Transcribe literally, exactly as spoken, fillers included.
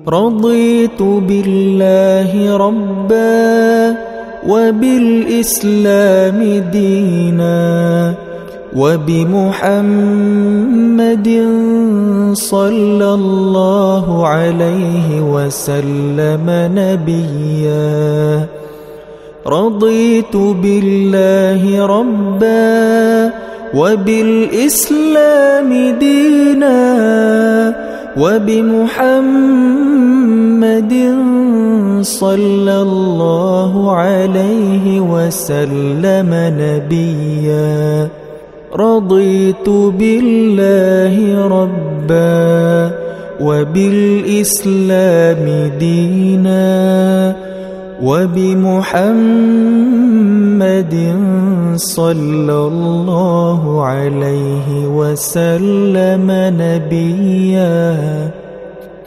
رضيت بالله ربا وبالإسلام دينا وبمحمد صلى الله عليه وسلم نبيا. رضيت بالله ربا وبالإسلام دينا وبمحمد صلى الله عليه وسلم نبيا. رضيت بالله ربا وبالإسلام دينا وبمحمد صلى الله عليه وسلم نبيا.